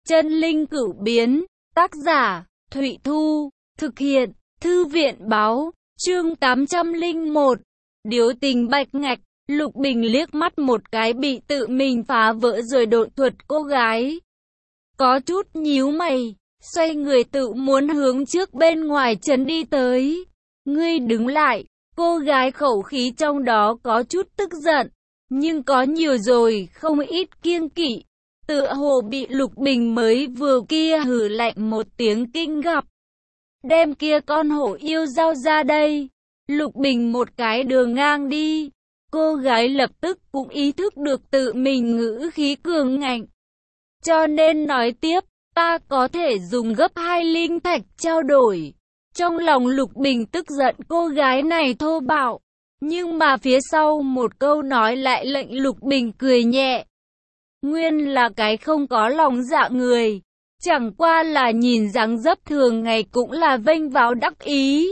Chân linh cửu biến, tác giả, Thụy Thu, thực hiện, Thư viện báo, chương 801, điếu tình bạch ngạch. Lục Bình liếc mắt một cái bị tự mình phá vỡ rồi độn thuật cô gái. Có chút nhíu mày, xoay người tự muốn hướng trước bên ngoài trấn đi tới. Ngươi đứng lại, cô gái khẩu khí trong đó có chút tức giận, nhưng có nhiều rồi, không ít kiêng kỵ. Tựa hồ bị Lục Bình mới vừa kia hừ lạnh một tiếng kinh gặp. Đem kia con hổ yêu giao ra đây. Lục Bình một cái đường ngang đi. Cô gái lập tức cũng ý thức được tự mình ngữ khí cường ngạnh. Cho nên nói tiếp, ta có thể dùng gấp 2 linh thạch trao đổi. Trong lòng Lục Bình tức giận cô gái này thô bạo. Nhưng mà phía sau một câu nói lại lệnh Lục Bình cười nhẹ. Nguyên là cái không có lòng dạ người. Chẳng qua là nhìn dáng dấp thường ngày cũng là vênh váo đắc ý.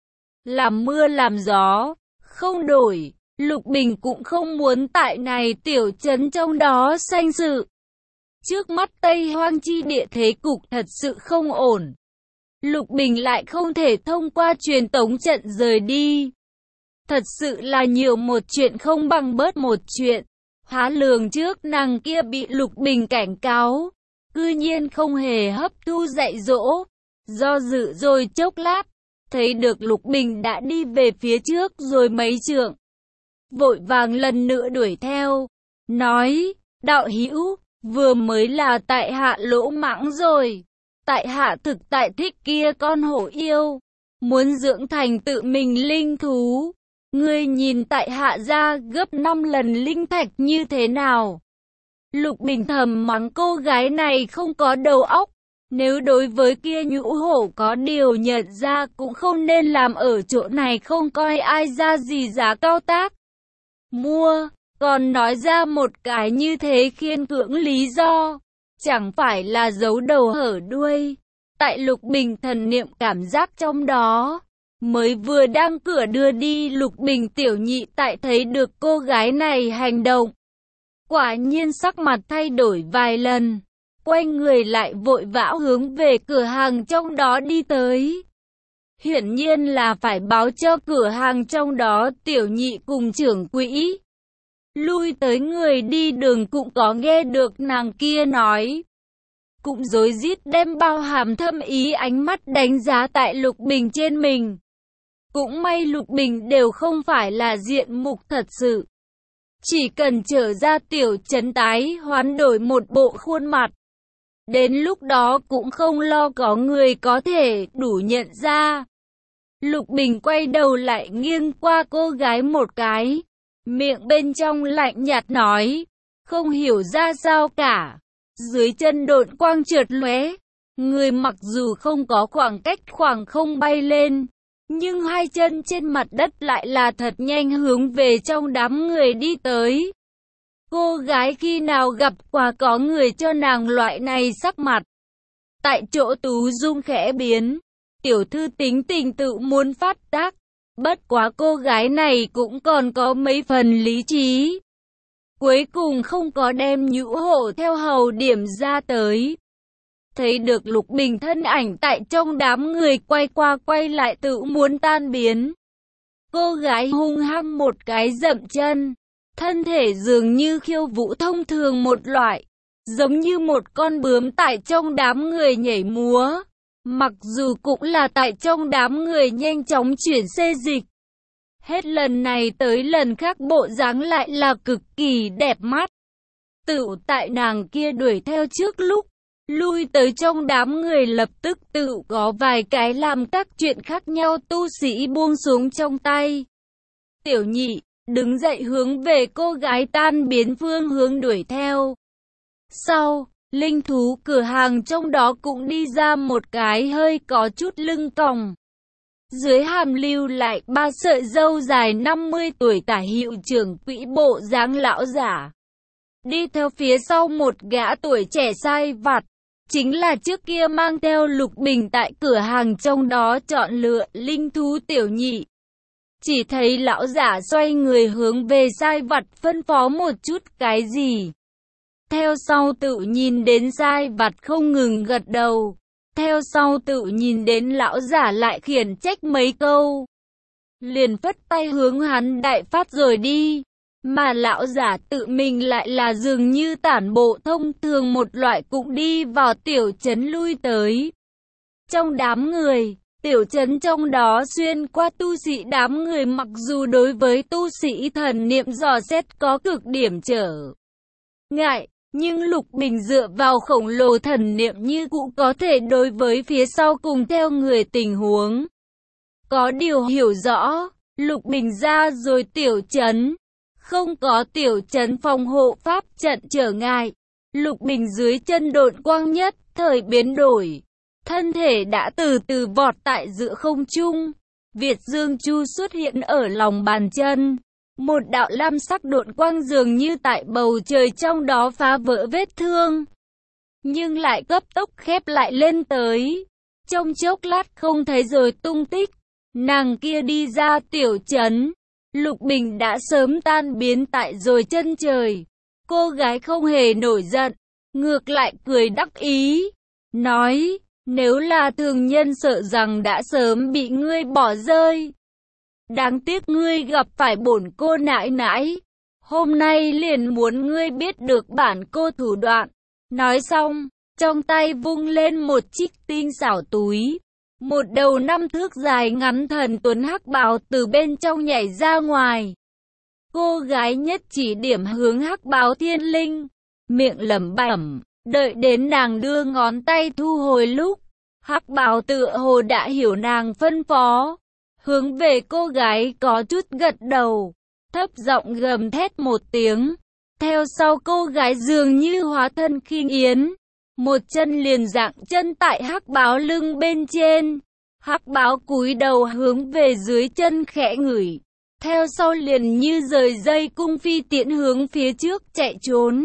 Làm mưa làm gió, không đổi. Lục Bình cũng không muốn tại này tiểu trấn trong đó sanh sự. Trước mắt Tây Hoang chi địa thế cục thật sự không ổn. Lục Bình lại không thể thông qua truyền tống trận rời đi. Thật sự là nhiều một chuyện không bằng bớt một chuyện. Há lường trước nàng kia bị Lục Bình cảnh cáo, cư nhiên không hề hấp thu dạy dỗ. Do dự rồi chốc lát, thấy được Lục Bình đã đi về phía trước rồi mấy trượng. Vội vàng lần nữa đuổi theo, nói, đạo hữu, vừa mới là tại hạ lỗ mãng rồi. Tại hạ thực tại thích kia con hổ yêu, muốn dưỡng thành tự mình linh thú. Ngươi nhìn tại hạ ra gấp 5 lần linh thạch như thế nào? Lục Bình thầm mắng cô gái này không có đầu óc. Nếu đối với kia nhũ hổ có điều nhận ra cũng không nên làm ở chỗ này không coi ai ra gì giá cao tác. Mua, còn nói ra một cái như thế khiên cưỡng lý do. Chẳng phải là giấu đầu hở đuôi. Tại Lục Bình thần niệm cảm giác trong đó. Mới vừa đang cửa đưa đi Lục Bình tiểu nhị tại thấy được cô gái này hành động. Quả nhiên sắc mặt thay đổi vài lần. Quay người lại vội vã hướng về cửa hàng trong đó đi tới. Hiển nhiên là phải báo cho cửa hàng trong đó tiểu nhị cùng trưởng quỹ. Lui tới người đi đường cũng có nghe được nàng kia nói. Cũng rối rít đem bao hàm thâm ý ánh mắt đánh giá tại Lục Bình trên mình. Cũng may Lục Bình đều không phải là diện mục thật sự. Chỉ cần trở ra tiểu trấn tái hoán đổi một bộ khuôn mặt. Đến lúc đó cũng không lo có người có thể đủ nhận ra. Lục Bình quay đầu lại nghiêng qua cô gái một cái. Miệng bên trong lạnh nhạt nói. Không hiểu ra sao cả. Dưới chân độn quang trượt lóe. Người mặc dù không có khoảng cách khoảng không bay lên. Nhưng hai chân trên mặt đất lại là thật nhanh hướng về trong đám người đi tới. Cô gái khi nào gặp qua có người cho nàng loại này sắc mặt. Tại chỗ Tú Dung khẽ biến. Tiểu thư tính tình tự muốn phát tác. Bất quá cô gái này cũng còn có mấy phần lý trí. Cuối cùng không có đem nhũ hổ theo hầu điểm ra tới. Thấy được Lục Bình thân ảnh tại trong đám người quay qua quay lại tự muốn tan biến. Cô gái hung hăng một cái dậm chân. Thân thể dường như khiêu vũ thông thường một loại. Giống như một con bướm tại trong đám người nhảy múa. Mặc dù cũng là tại trong đám người nhanh chóng chuyển xê dịch. Hết lần này tới lần khác bộ dáng lại là cực kỳ đẹp mắt. Tự tại nàng kia đuổi theo trước lúc. Lui tới trong đám người lập tức tự có vài cái làm các chuyện khác nhau tu sĩ buông xuống trong tay. Tiểu nhị, đứng dậy hướng về cô gái tan biến phương hướng đuổi theo. Sau, linh thú cửa hàng trong đó cũng đi ra một cái hơi có chút lưng còng. Dưới hàm lưu lại 3 sợi râu dài 50 tuổi tả hiệu trưởng quỹ bộ dáng lão giả. Đi theo phía sau một gã tuổi trẻ sai vặt. Chính là trước kia mang theo Lục Bình tại cửa hàng trong đó chọn lựa linh thú tiểu nhị. Chỉ thấy lão giả xoay người hướng về sai vặt phân phó một chút cái gì. Theo sau tự nhìn đến Giai Vặt không ngừng gật đầu. Theo sau tự nhìn đến lão giả lại khiển trách mấy câu. Liền phất tay hướng hắn đại phát rồi đi. Mà lão giả tự mình lại là dường như tản bộ thông thường một loại cũng đi vào tiểu trấn lui tới. Trong đám người, tiểu trấn trong đó xuyên qua tu sĩ đám người mặc dù đối với tu sĩ thần niệm dò xét có cực điểm trở ngại, nhưng Lục Bình dựa vào khổng lồ thần niệm như cũ có thể đối với phía sau cùng theo người tình huống. Có điều hiểu rõ, Lục Bình ra rồi tiểu trấn. Không có tiểu trấn phòng hộ pháp trận trở ngại. Lục Bình dưới chân độn quang nhất thời biến đổi. Thân thể đã từ từ vọt tại giữa không trung. Việt Dương Chu xuất hiện ở lòng bàn chân. Một đạo lam sắc độn quang dường như tại bầu trời trong đó phá vỡ vết thương. Nhưng lại cấp tốc khép lại lên tới. Trong chốc lát không thấy rồi tung tích. Nàng kia đi ra tiểu trấn. Lục Bình đã sớm tan biến tại rồi chân trời. Cô gái không hề nổi giận. Ngược lại cười đắc ý. Nói, nếu là thường nhân sợ rằng đã sớm bị ngươi bỏ rơi. Đáng tiếc ngươi gặp phải bổn cô nãi nãi. Hôm nay liền muốn ngươi biết được bản cô thủ đoạn. Nói xong, trong tay vung lên một chiếc tinh xảo túi. Một đầu 5 thước dài ngắn thần tuấn hắc bào từ bên trong nhảy ra ngoài. Cô gái nhất chỉ điểm hướng hắc bào thiên linh. Miệng lẩm bẩm, đợi đến nàng đưa ngón tay thu hồi lúc. Hắc bào tựa hồ đã hiểu nàng phân phó. Hướng về cô gái có chút gật đầu. Thấp giọng gầm thét một tiếng. Theo sau cô gái dường như hóa thân khinh yến. Một chân liền dạng chân tại hắc báo lưng bên trên. Hắc báo cúi đầu hướng về dưới chân khẽ ngửi. Theo sau liền như rời dây cung phi tiễn hướng phía trước chạy trốn.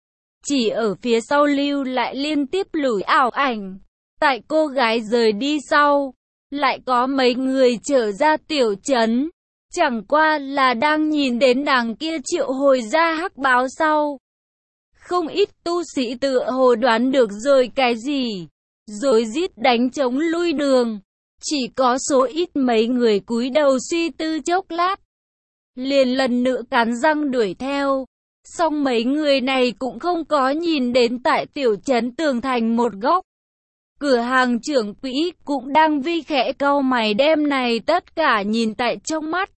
Chỉ ở phía sau lưu lại liên tiếp lùi ảo ảnh. Tại cô gái rời đi sau, lại có mấy người trở ra tiểu trấn. Chẳng qua là đang nhìn đến nàng kia triệu hồi ra hắc báo sau. Không ít tu sĩ tựa hồ đoán được rồi cái gì, rồi rít đánh trống lui đường. Chỉ có số ít mấy người cúi đầu suy tư chốc lát, liền lần nữa cắn răng đuổi theo. Song mấy người này cũng không có nhìn đến tại tiểu trấn tường thành một góc. Cửa hàng trưởng quỹ cũng đang vi khẽ cau mày đem này tất cả nhìn tại trong mắt.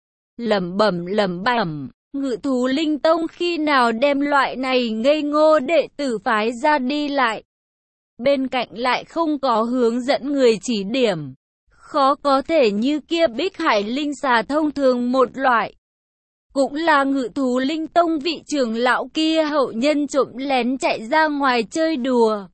Lẩm bẩm, Ngự Thú Linh Tông khi nào đem loại này ngây ngô đệ tử phái ra đi lại. Bên cạnh lại không có hướng dẫn người chỉ điểm. Khó có thể như kia Bích Hải Linh xà thông thường một loại. Cũng là Ngự Thú Linh Tông vị trưởng lão kia hậu nhân trộm lén chạy ra ngoài chơi đùa.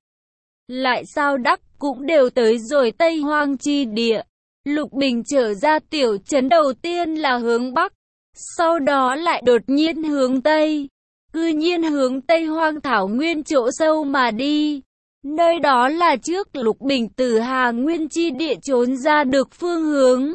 Lại sao đắc cũng đều tới rồi Tây Hoang chi địa. Lục Bình trở ra tiểu trấn đầu tiên là hướng Bắc. Sau đó lại đột nhiên hướng Tây. Cư nhiên hướng Tây Hoang thảo nguyên chỗ sâu mà đi. Nơi đó là trước Lục Bình từ Hà Nguyên chi địa trốn ra được phương hướng.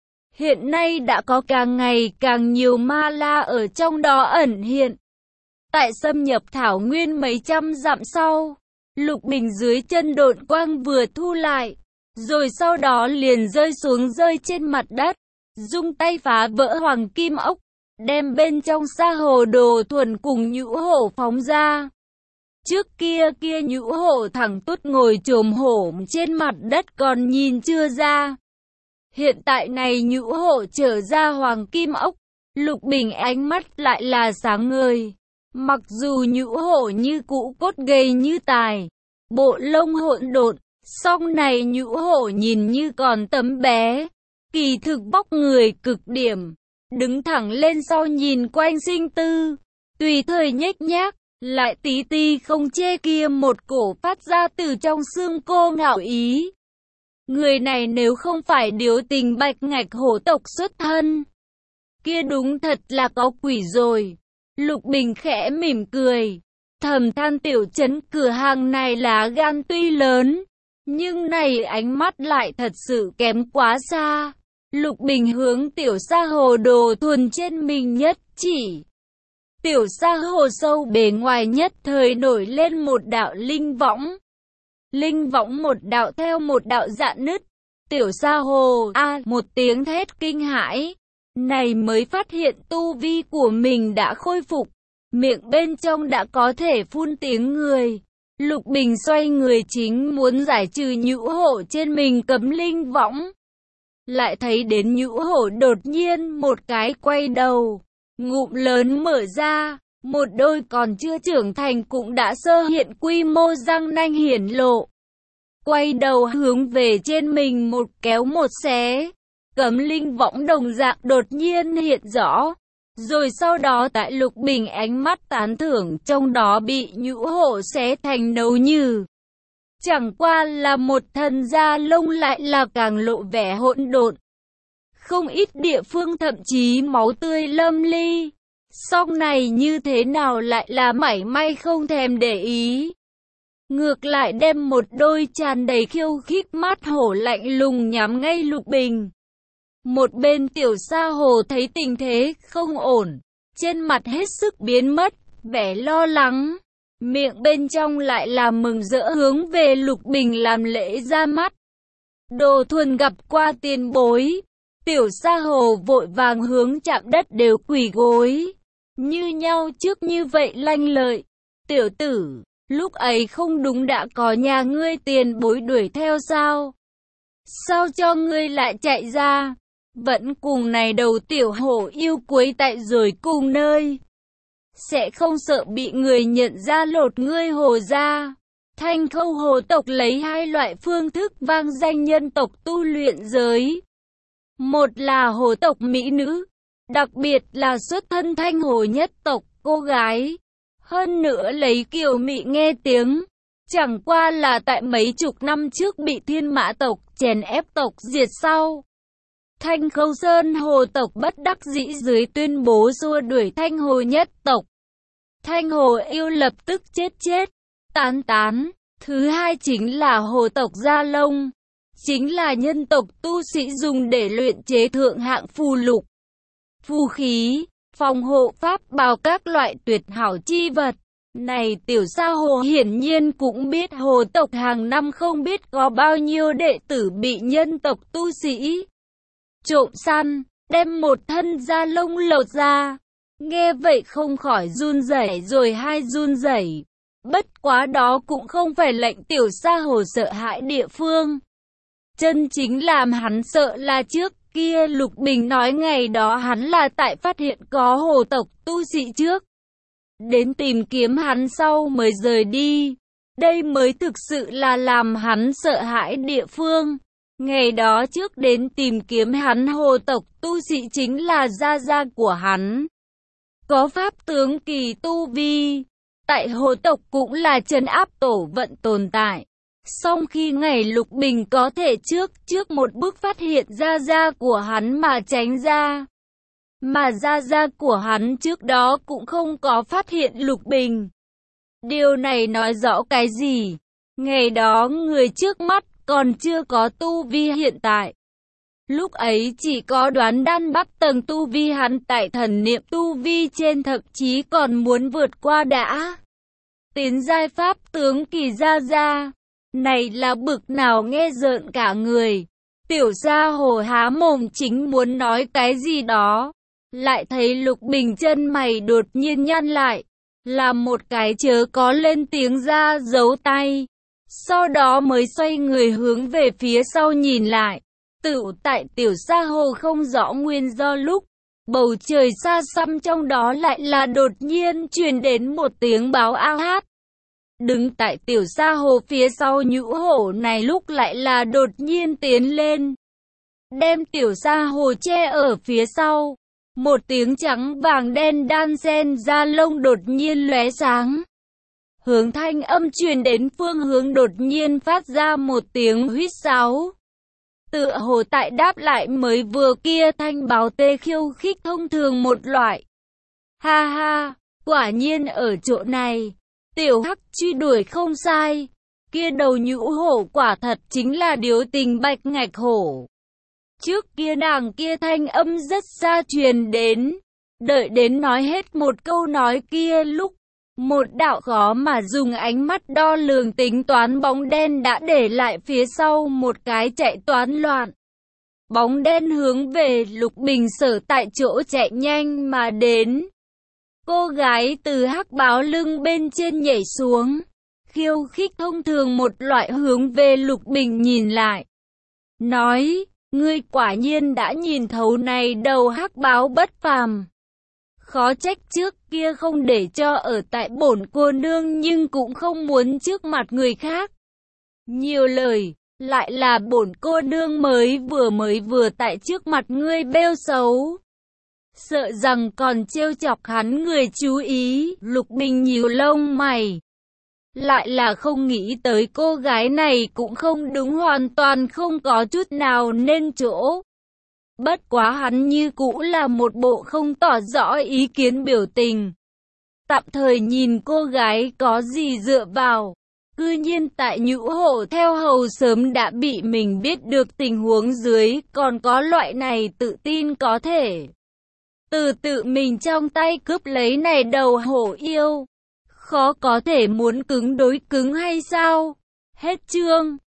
Hiện nay đã có càng ngày càng nhiều ma la ở trong đó ẩn hiện. Tại xâm nhập thảo nguyên mấy trăm dặm sau, Lục Bình dưới chân độn quang vừa thu lại, rồi sau đó liền rơi trên mặt đất, dung tay phá vỡ hoàng kim ốc, đem bên trong sa hồ đồ thuần cùng nhũ hổ phóng ra. Trước kia nhũ hổ thẳng tút ngồi chồm hổm trên mặt đất còn nhìn chưa ra. Hiện tại này nhũ hổ trở ra hoàng kim ốc, Lục Bình ánh mắt lại là sáng ngời. Mặc dù nhũ hổ như cũ cốt gầy như tài, bộ lông hỗn độn, song này nhũ hổ nhìn như còn tấm bé, kỳ thực vóc người cực điểm, đứng thẳng lên sau nhìn quanh sinh tư, tùy thời nhếch nhác, lại tí ti không chê kia một cổ phát ra từ trong xương cô ngạo ý. Người này nếu không phải Điếu Tình Bạch Ngạch hổ tộc xuất thân, kia đúng thật là có quỷ rồi. Lục Bình khẽ mỉm cười, thầm than tiểu trấn cửa hàng này lá gan tuy lớn, nhưng này ánh mắt lại thật sự kém quá xa. Lục Bình hướng tiểu sa hồ đồ thuần trên mình nhất chỉ. Tiểu sa hồ sâu bề ngoài nhất thời nổi lên một đạo linh võng. Linh võng một đạo theo một đạo rạn nứt. Tiểu sa hồ một tiếng thét kinh hãi. Này mới phát hiện tu vi của mình đã khôi phục. Miệng bên trong đã có thể phun tiếng người. Lục Bình xoay người chính muốn giải trừ nhũ hổ trên mình cấm linh võng. Lại thấy đến nhũ hổ đột nhiên một cái quay đầu. Ngụm lớn mở ra. Một đôi còn chưa trưởng thành cũng đã sơ hiện quy mô răng nanh hiển lộ. Quay đầu hướng về trên mình một kéo một xé. Cấm linh võng đồng dạng đột nhiên hiện rõ. Rồi sau đó tại Lục Bình ánh mắt tán thưởng trong đó bị nhũ hổ xé thành nấu nhừ. Chẳng qua là một thần da lông lại là càng lộ vẻ hỗn độn. Không ít địa phương thậm chí máu tươi lâm ly. Song này như thế nào lại là mảy may không thèm để ý. Ngược lại đem một đôi tràn đầy khiêu khích mắt hổ lạnh lùng nhắm ngay Lục Bình. Một bên tiểu sa hồ thấy tình thế không ổn, trên mặt hết sức biến mất, vẻ lo lắng. Miệng bên trong lại là mừng rỡ hướng về Lục Bình làm lễ ra mắt. Đồ Thuần gặp qua tiền bối, tiểu sa hồ vội vàng hướng chạm đất đều quỳ gối. Như nhau trước như vậy lanh lợi. Tiểu tử, lúc ấy không đúng đã có nhà ngươi tiền bối đuổi theo sao? Sao cho ngươi lại chạy ra? Vẫn cùng này đầu tiểu hổ yêu quấy tại rồi cùng nơi. Sẽ không sợ bị người nhận ra lột ngươi hồ ra. Thanh Khâu hồ tộc lấy hai loại phương thức vang danh nhân tộc tu luyện giới. Một là hồ tộc mỹ nữ, đặc biệt là xuất thân Thanh Hồ nhất tộc cô gái. Hơn nữa lấy kiều mị nghe tiếng. Chẳng qua là tại mấy chục năm trước bị Thiên Mã tộc chèn ép tộc diệt sau. Thanh Khâu Sơn hồ tộc bất đắc dĩ dưới tuyên bố xua đuổi Thanh Hồ nhất tộc. Thanh Hồ yêu lập tức chết tán. Thứ hai chính là hồ tộc Gia Lông. Chính là nhân tộc tu sĩ dùng để luyện chế thượng hạng phù lục, phù khí, phòng hộ pháp bào các loại tuyệt hảo chi vật. Này tiểu sa hồ hiển nhiên cũng biết hồ tộc hàng năm không biết có bao nhiêu đệ tử bị nhân tộc tu sĩ trộm săn, đem một thân da lông lột ra. Nghe vậy không khỏi run rẩy rồi hai run rẩy. Bất quá đó cũng không phải lệnh tiểu sa hồ sợ hãi địa phương. Chân chính làm hắn sợ là trước kia Lục Bình nói ngày đó hắn là tại phát hiện có hồ tộc tu sĩ trước. Đến tìm kiếm hắn sau mới rời đi. Đây mới thực sự là làm hắn sợ hãi địa phương. Ngày đó trước đến tìm kiếm hắn hồ tộc tu sĩ chính là gia gia của hắn. Có pháp tướng kỳ tu vi. Tại hồ tộc cũng là trấn áp tổ vận tồn tại. Song khi ngày Lục Bình có thể trước một bước phát hiện gia gia của hắn mà tránh ra. Mà gia gia của hắn trước đó cũng không có phát hiện Lục Bình. Điều này nói rõ cái gì? Ngày đó người trước mắt còn chưa có tu vi hiện tại. Lúc ấy chỉ có đoán đan bắc tầng tu vi hắn tại thần niệm tu vi trên thậm chí còn muốn vượt qua đã. Tiến giai pháp tướng kỳ gia gia. Này là bực nào nghe rợn cả người. Tiểu sa hồ há mồm chính muốn nói cái gì đó. Lại thấy Lục Bình chân mày đột nhiên nhăn lại. Là một cái chớ có lên tiếng ra giấu tay. Sau đó mới xoay người hướng về phía sau nhìn lại. Tại tiểu sa hồ không rõ nguyên do lúc. Bầu trời xa xăm trong đó lại là đột nhiên truyền đến một tiếng báo a hát. Đứng tại tiểu sa hồ phía sau nhũ hổ này lúc lại là đột nhiên tiến lên. Đem tiểu sa hồ che ở phía sau. Một tiếng trắng vàng đen đan xen da lông đột nhiên lóe sáng. Hướng thanh âm truyền đến phương hướng đột nhiên phát ra một tiếng huýt sáo. Tựa hồ tại đáp lại mới vừa kia thanh báo tê khiêu khích thông thường một loại. Ha ha, quả nhiên ở chỗ này. Tiểu Hắc truy đuổi không sai. Kia đầu nhũ hổ quả thật chính là điếu tình bạch ngạch hổ. Trước kia nàng kia thanh âm rất xa truyền đến. Đợi đến nói hết một câu nói kia lúc, một đạo khó mà dùng ánh mắt đo lường tính toán bóng đen đã để lại phía sau một cái chạy toán loạn. Bóng đen hướng về Lục Bình sở tại chỗ chạy nhanh mà đến. Cô gái từ hắc báo lưng bên trên nhảy xuống, khiêu khích thông thường một loại hướng về Lục Bình nhìn lại. Nói, ngươi quả nhiên đã nhìn thấu này đầu hắc báo bất phàm. Khó trách trước kia không để cho ở tại bổn cô nương nhưng cũng không muốn trước mặt người khác. Nhiều lời, lại là bổn cô nương mới vừa tại trước mặt ngươi bêu xấu. Sợ rằng còn trêu chọc hắn người chú ý, Lục Bình nhíu lông mày. Lại là không nghĩ tới cô gái này cũng không đúng, hoàn toàn không có chút nào nên chỗ. Bất quá hắn như cũ là một bộ không tỏ rõ ý kiến biểu tình. Tạm thời nhìn cô gái có gì dựa vào. Cư nhiên tại nhũ hổ theo hầu sớm đã bị mình biết được tình huống dưới, còn có loại này tự tin có thể tự mình trong tay cướp lấy này đầu hổ yêu. Khó có thể muốn cứng đối cứng hay sao? Hết chương.